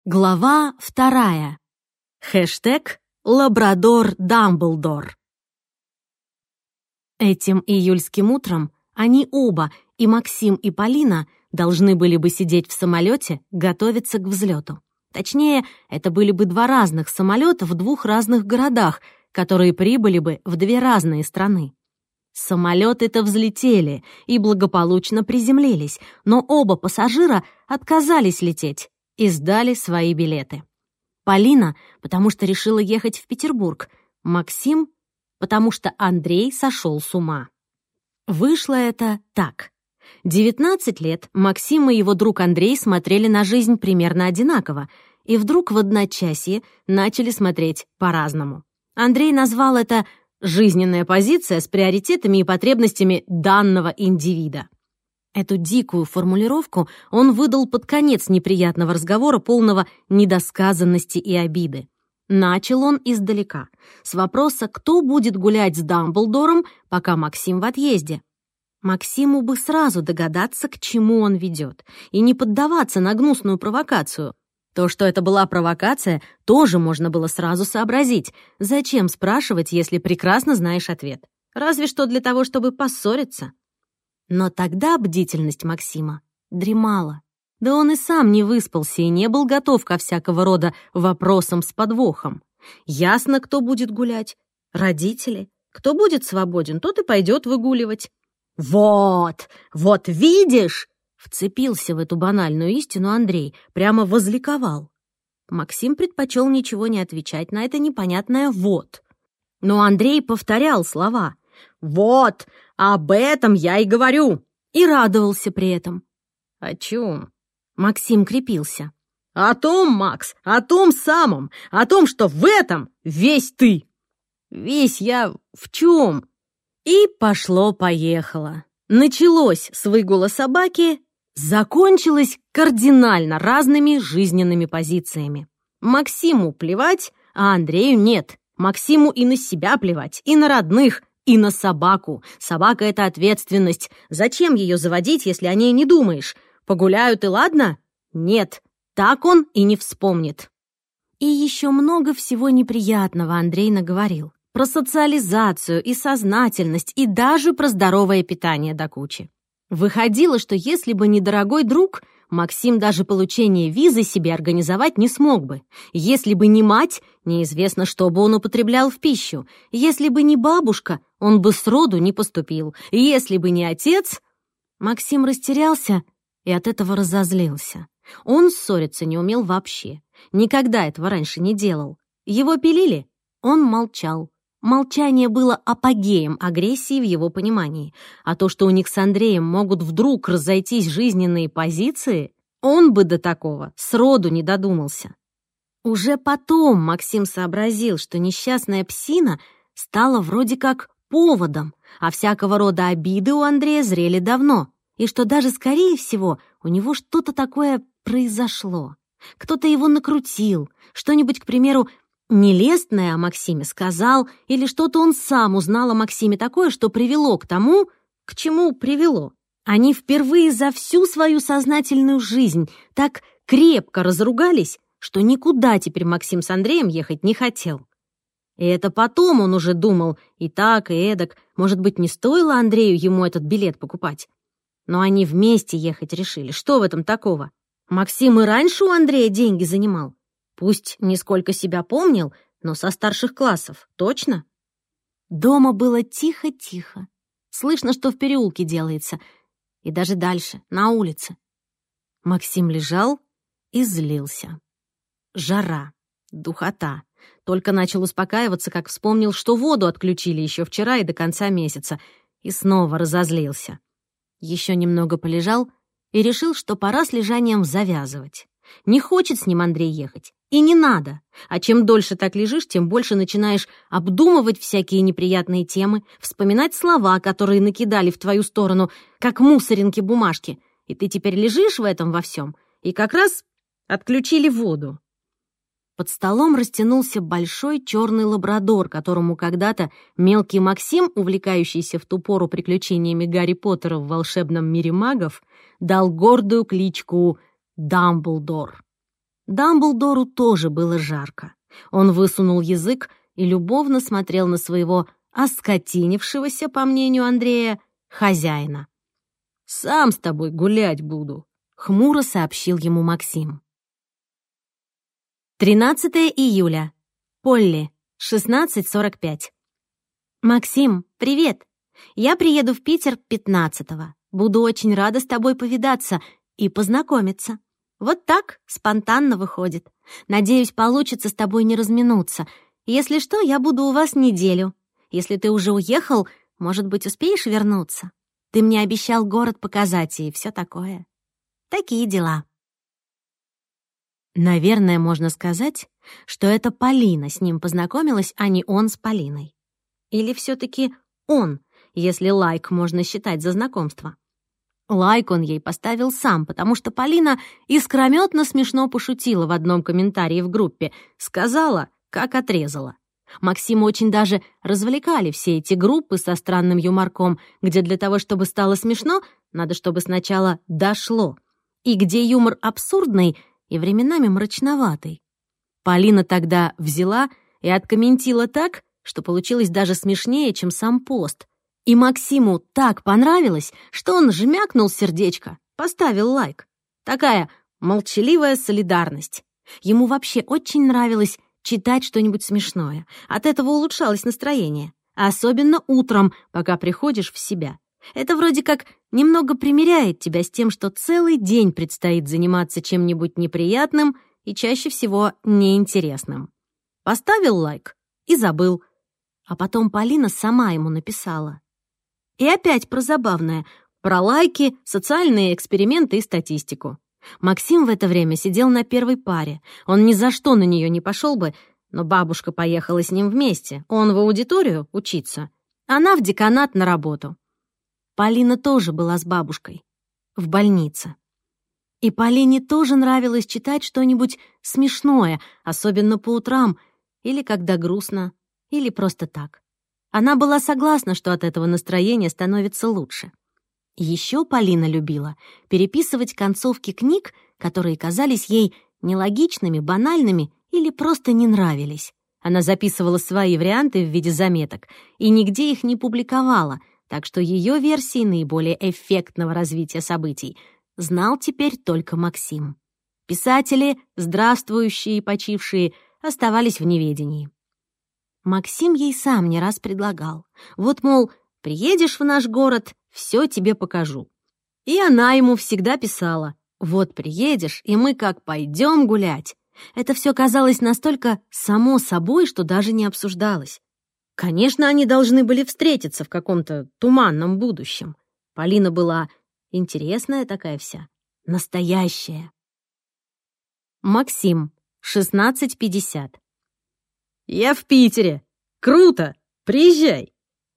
Глава 2. Хэштег «Лабрадор Дамблдор». Этим июльским утром они оба, и Максим, и Полина, должны были бы сидеть в самолете, готовиться к взлету. Точнее, это были бы два разных самолета в двух разных городах, которые прибыли бы в две разные страны. Самолеты-то взлетели и благополучно приземлились, но оба пассажира отказались лететь и сдали свои билеты. Полина, потому что решила ехать в Петербург, Максим, потому что Андрей сошел с ума. Вышло это так. 19 лет Максим и его друг Андрей смотрели на жизнь примерно одинаково, и вдруг в одночасье начали смотреть по-разному. Андрей назвал это «жизненная позиция с приоритетами и потребностями данного индивида». Эту дикую формулировку он выдал под конец неприятного разговора, полного недосказанности и обиды. Начал он издалека, с вопроса, кто будет гулять с Дамблдором, пока Максим в отъезде. Максиму бы сразу догадаться, к чему он ведет, и не поддаваться на гнусную провокацию. То, что это была провокация, тоже можно было сразу сообразить. Зачем спрашивать, если прекрасно знаешь ответ? Разве что для того, чтобы поссориться. Но тогда бдительность Максима дремала. Да он и сам не выспался и не был готов ко всякого рода вопросам с подвохом. Ясно, кто будет гулять. Родители. Кто будет свободен, тот и пойдет выгуливать. «Вот видишь!» Вцепился в эту банальную истину Андрей, прямо возликовал. Максим предпочел ничего не отвечать на это непонятное «вот». Но Андрей повторял слова. «Вот, об этом я и говорю!» И радовался при этом. «О чем?» Максим крепился. «О том, Макс, о том самом, о том, что в этом весь ты!» «Весь я в чем?» И пошло-поехало. Началось с выгула собаки, закончилось кардинально разными жизненными позициями. Максиму плевать, а Андрею нет. Максиму и на себя плевать, и на родных, и на собаку. Собака — это ответственность. Зачем ее заводить, если о ней не думаешь? Погуляют и ладно? Нет, так он и не вспомнит. И еще много всего неприятного Андрей наговорил. Про социализацию и сознательность, и даже про здоровое питание до кучи. Выходило, что если бы не дорогой друг, Максим даже получение визы себе организовать не смог бы. Если бы не мать, неизвестно, что бы он употреблял в пищу. Если бы не бабушка, он бы сроду не поступил. Если бы не отец... Максим растерялся и от этого разозлился. Он ссориться не умел вообще. Никогда этого раньше не делал. Его пилили, он молчал. Молчание было апогеем агрессии в его понимании, а то, что у них с Андреем могут вдруг разойтись жизненные позиции, он бы до такого сроду не додумался. Уже потом Максим сообразил, что несчастная псина стала вроде как поводом, а всякого рода обиды у Андрея зрели давно, и что даже, скорее всего, у него что-то такое произошло. Кто-то его накрутил, что-нибудь, к примеру, нелестное о Максиме сказал, или что-то он сам узнал о Максиме такое, что привело к тому, к чему привело. Они впервые за всю свою сознательную жизнь так крепко разругались, что никуда теперь Максим с Андреем ехать не хотел. И это потом он уже думал и так, и эдак, может быть, не стоило Андрею ему этот билет покупать. Но они вместе ехать решили. Что в этом такого? Максим и раньше у Андрея деньги занимал. Пусть нисколько себя помнил, но со старших классов, точно? Дома было тихо-тихо. Слышно, что в переулке делается. И даже дальше, на улице. Максим лежал и злился. Жара, духота. Только начал успокаиваться, как вспомнил, что воду отключили еще вчера и до конца месяца. И снова разозлился. Еще немного полежал и решил, что пора с лежанием завязывать. Не хочет с ним Андрей ехать. И не надо. А чем дольше так лежишь, тем больше начинаешь обдумывать всякие неприятные темы, вспоминать слова, которые накидали в твою сторону, как мусоринки бумажки. И ты теперь лежишь в этом во всем, и как раз отключили воду. Под столом растянулся большой черный лабрадор, которому когда-то мелкий Максим, увлекающийся в ту пору приключениями Гарри Поттера в волшебном мире магов, дал гордую кличку Дамблдор. Дамблдору тоже было жарко. Он высунул язык и любовно смотрел на своего оскотинившегося, по мнению Андрея, хозяина. «Сам с тобой гулять буду», — хмуро сообщил ему Максим. 13 июля. Полли, 16:45. «Максим, привет! Я приеду в Питер 15-го. Буду очень рада с тобой повидаться и познакомиться. Вот так, спонтанно выходит. Надеюсь, получится с тобой не разминуться. Если что, я буду у вас неделю. Если ты уже уехал, может быть, успеешь вернуться? Ты мне обещал город показать и все такое. Такие дела». Наверное, можно сказать, что это Полина с ним познакомилась, а не он с Полиной. Или все-таки он, если лайк можно считать за знакомство. Лайк он ей поставил сам, потому что Полина искрометно смешно пошутила в одном комментарии в группе, сказала, как отрезала. Максима очень даже развлекали все эти группы со странным юморком, где для того, чтобы стало смешно, надо, чтобы сначала дошло, и где юмор абсурдный и временами мрачноватый. Полина тогда взяла и откомментила так, что получилось даже смешнее, чем сам пост. И Максиму так понравилось, что он жмякнул сердечко, поставил лайк. Такая молчаливая солидарность. Ему вообще очень нравилось читать что-нибудь смешное. От этого улучшалось настроение. Особенно утром, пока приходишь в себя. Это вроде как немного примиряет тебя с тем, что целый день предстоит заниматься чем-нибудь неприятным и чаще всего неинтересным. Поставил лайк и забыл. А потом Полина сама ему написала. И опять про забавное, про лайки, социальные эксперименты и статистику. Максим в это время сидел на первой паре. Он ни за что на нее не пошел бы, но бабушка поехала с ним вместе. Он в аудиторию учиться, она в деканат на работу. Полина тоже была с бабушкой в больнице. И Полине тоже нравилось читать что-нибудь смешное, особенно по утрам, или когда грустно, или просто так. Она была согласна, что от этого настроение становится лучше. Еще Полина любила переписывать концовки книг, которые казались ей нелогичными, банальными или просто не нравились. Она записывала свои варианты в виде заметок и нигде их не публиковала, так что ее версии наиболее эффектного развития событий знал теперь только Максим. Писатели, здравствующие и почившие, оставались в неведении. Максим ей сам не раз предлагал. Вот, мол, приедешь в наш город, все тебе покажу. И она ему всегда писала: вот приедешь, и мы как пойдем гулять. Это все казалось настолько само собой, что даже не обсуждалось. Конечно, они должны были встретиться в каком-то туманном будущем. Полина была интересная такая вся, настоящая. Максим, 16:50. «Я в Питере. Круто! Приезжай!»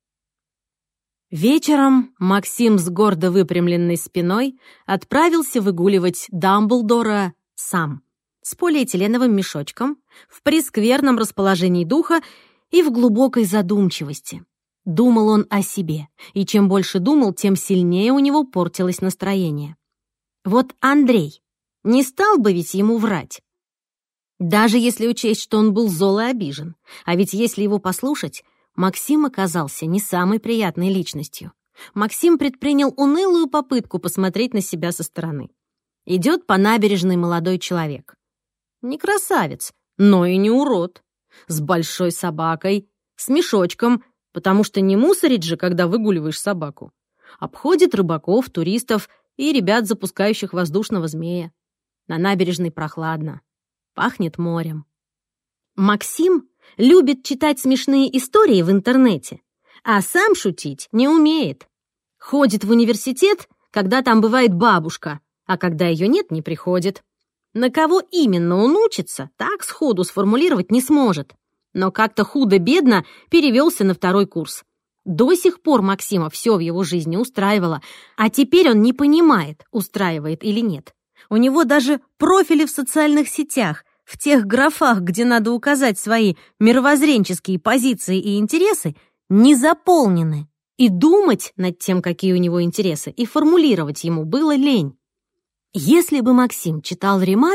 Вечером Максим с гордо выпрямленной спиной отправился выгуливать Дамблдора сам, с полиэтиленовым мешочком, в прескверном расположении духа и в глубокой задумчивости. Думал он о себе, и чем больше думал, тем сильнее у него портилось настроение. Вот Андрей не стал бы ведь ему врать. Даже если учесть, что он был зол и обижен. А ведь если его послушать, Максим оказался не самой приятной личностью. Максим предпринял унылую попытку посмотреть на себя со стороны. Идет по набережной молодой человек. Не красавец, но и не урод. С большой собакой, с мешочком, потому что не мусорить же, когда выгуливаешь собаку. Обходит рыбаков, туристов и ребят, запускающих воздушного змея. На набережной прохладно. Пахнет морем. Максим любит читать смешные истории в интернете, а сам шутить не умеет. Ходит в университет, когда там бывает бабушка, а когда ее нет, не приходит. На кого именно он учится, так сходу сформулировать не сможет. Но как-то худо-бедно перевелся на 2-й курс. До сих пор Максима все в его жизни устраивало, а теперь он не понимает, устраивает или нет. У него даже профили в социальных сетях, в тех графах, где надо указать свои мировоззренческие позиции и интересы, не заполнены. И думать над тем, какие у него интересы, и формулировать ему было лень. Если бы Максим читал Ремарка,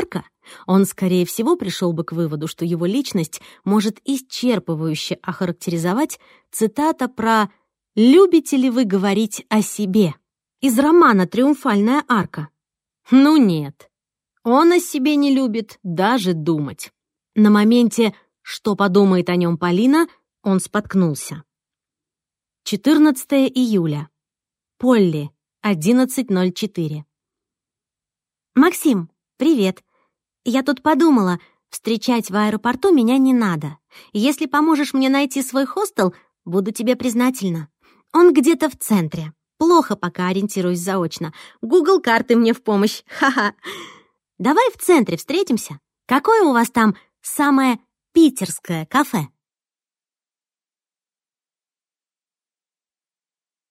Он, скорее всего, пришел бы к выводу, что его личность может исчерпывающе охарактеризовать цитата про «Любите ли вы говорить о себе?» из романа «Триумфальная арка». Ну нет, он о себе не любит даже думать. На моменте «Что подумает о нем Полина?» он споткнулся. 14 июля. Полли, 11:04. «Максим, привет. Я тут подумала, встречать в аэропорту меня не надо. Если поможешь мне найти свой хостел, буду тебе признательна. Он где-то в центре. Плохо пока ориентируюсь заочно. Google карты мне в помощь. Ха-ха. Давай в центре встретимся. Какое у вас там самое питерское кафе?»